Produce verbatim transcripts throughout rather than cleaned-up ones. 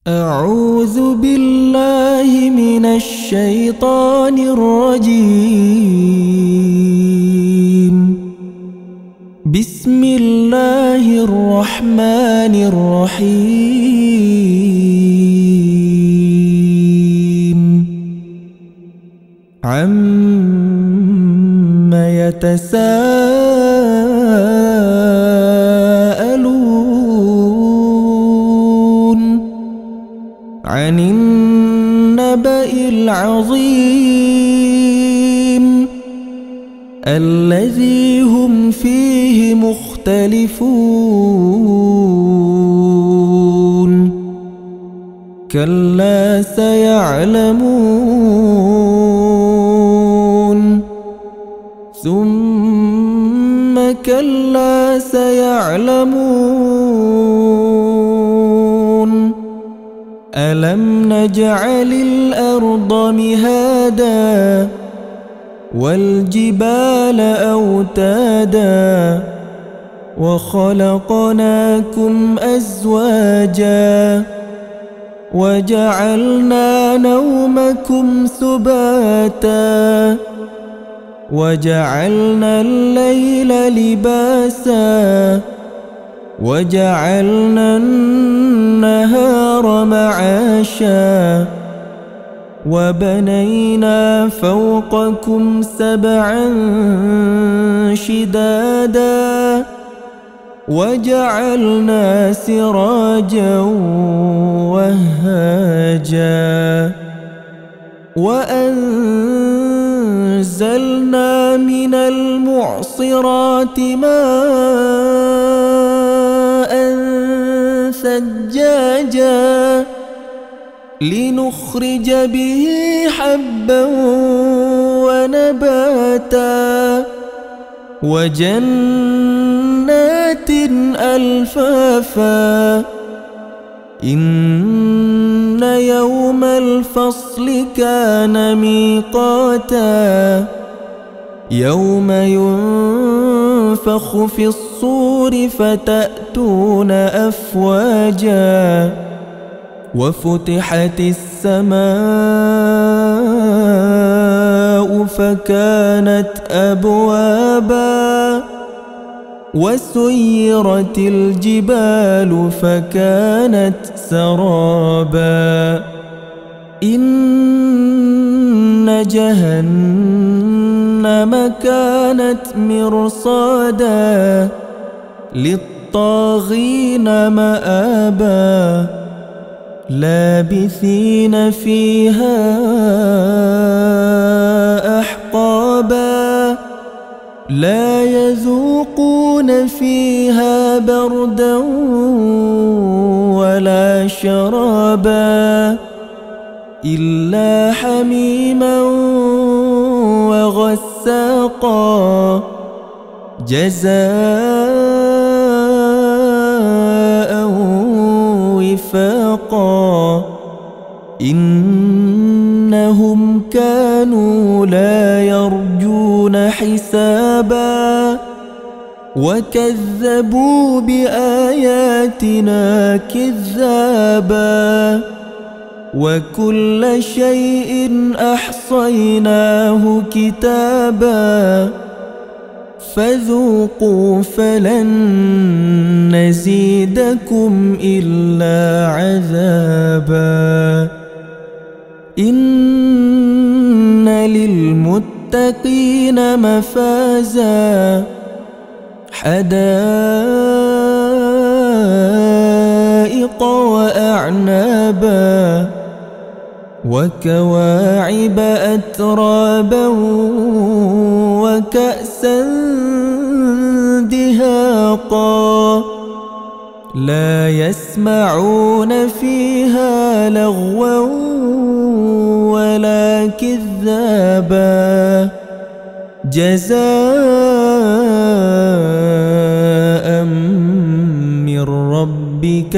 أعوذ بالله من الشيطان الرجيم. بسم الله الرحمن الرحيم. عَمَّ يتساءلون عن النبأ العظيم الذي هم فيه مختلفون. كلا سيعلمون ثم كلا سيعلمون. ألم نجعل الأرض مهادا والجبال أوتادا وخلقناكم أزواجا وجعلنا نومكم سباتا وجعلنا الليل لباسا وجعلنا النهار معاشا وبنينا فوقكم سبعا شدادا وجعلنا سراجا وهاجا وأنزلنا من المعصرات ماء ثجاجا لنخرج به حبا ونباتا وجنات ألفافا. إن يوم الفصل كان ميقاتا يوم ينفخ في الصور فتأتون أفواجا وفتحت السماء فكانت أبوابا وسيرت الجبال فكانت سرابا. إن جهنم كانت مرصادا للطاغين مآبا لابثين فيها أحقابا لا يذوقون فيها بردا ولا شرابا إلا حميما وغساقا جزاء وفاقا. إنهم كانوا لا يرجون حسابا وكذبوا بآياتنا كذابا وكل شيء أحصيناه كتابا فذوقوا فلن نزيدكم إلا عذابا. إن للمتقين مفازا حدائق وأعنابا وكواعب أترابا وكأسا دهاقا لا يسمعون فيها لغوا ولا كذابا جزاء من ربك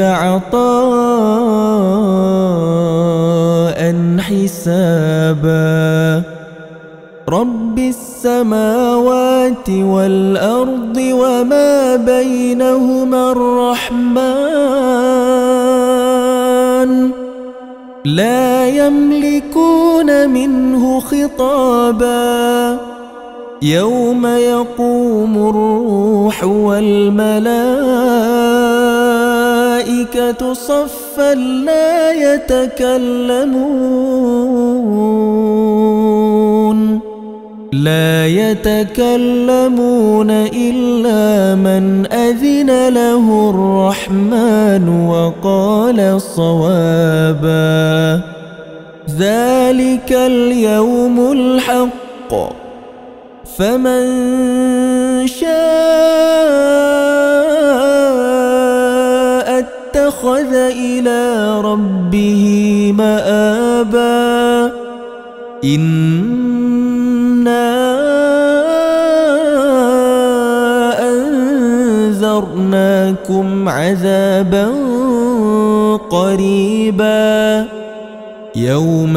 عطاء حسابا. رب السماوات والأرض وما بينهما الرحمن لا يملكون منه خطابا يوم يقوم الروح والملائكة صفا لا يتكلمون لا يتكلمون إلا من أذن له الرحمن وقال صوابا ذلك اليوم الحق فمن شاء اتخذ إلى ربه مآبا إنا أنذرناكم عذابا قريبا يوم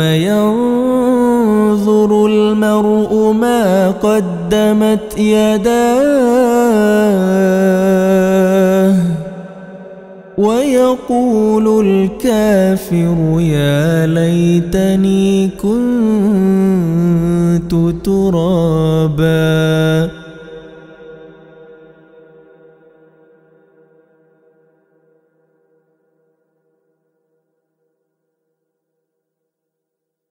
ينظر المرء ما قدمت يداه ويقول الكافر يا ليتني كنت ترابا.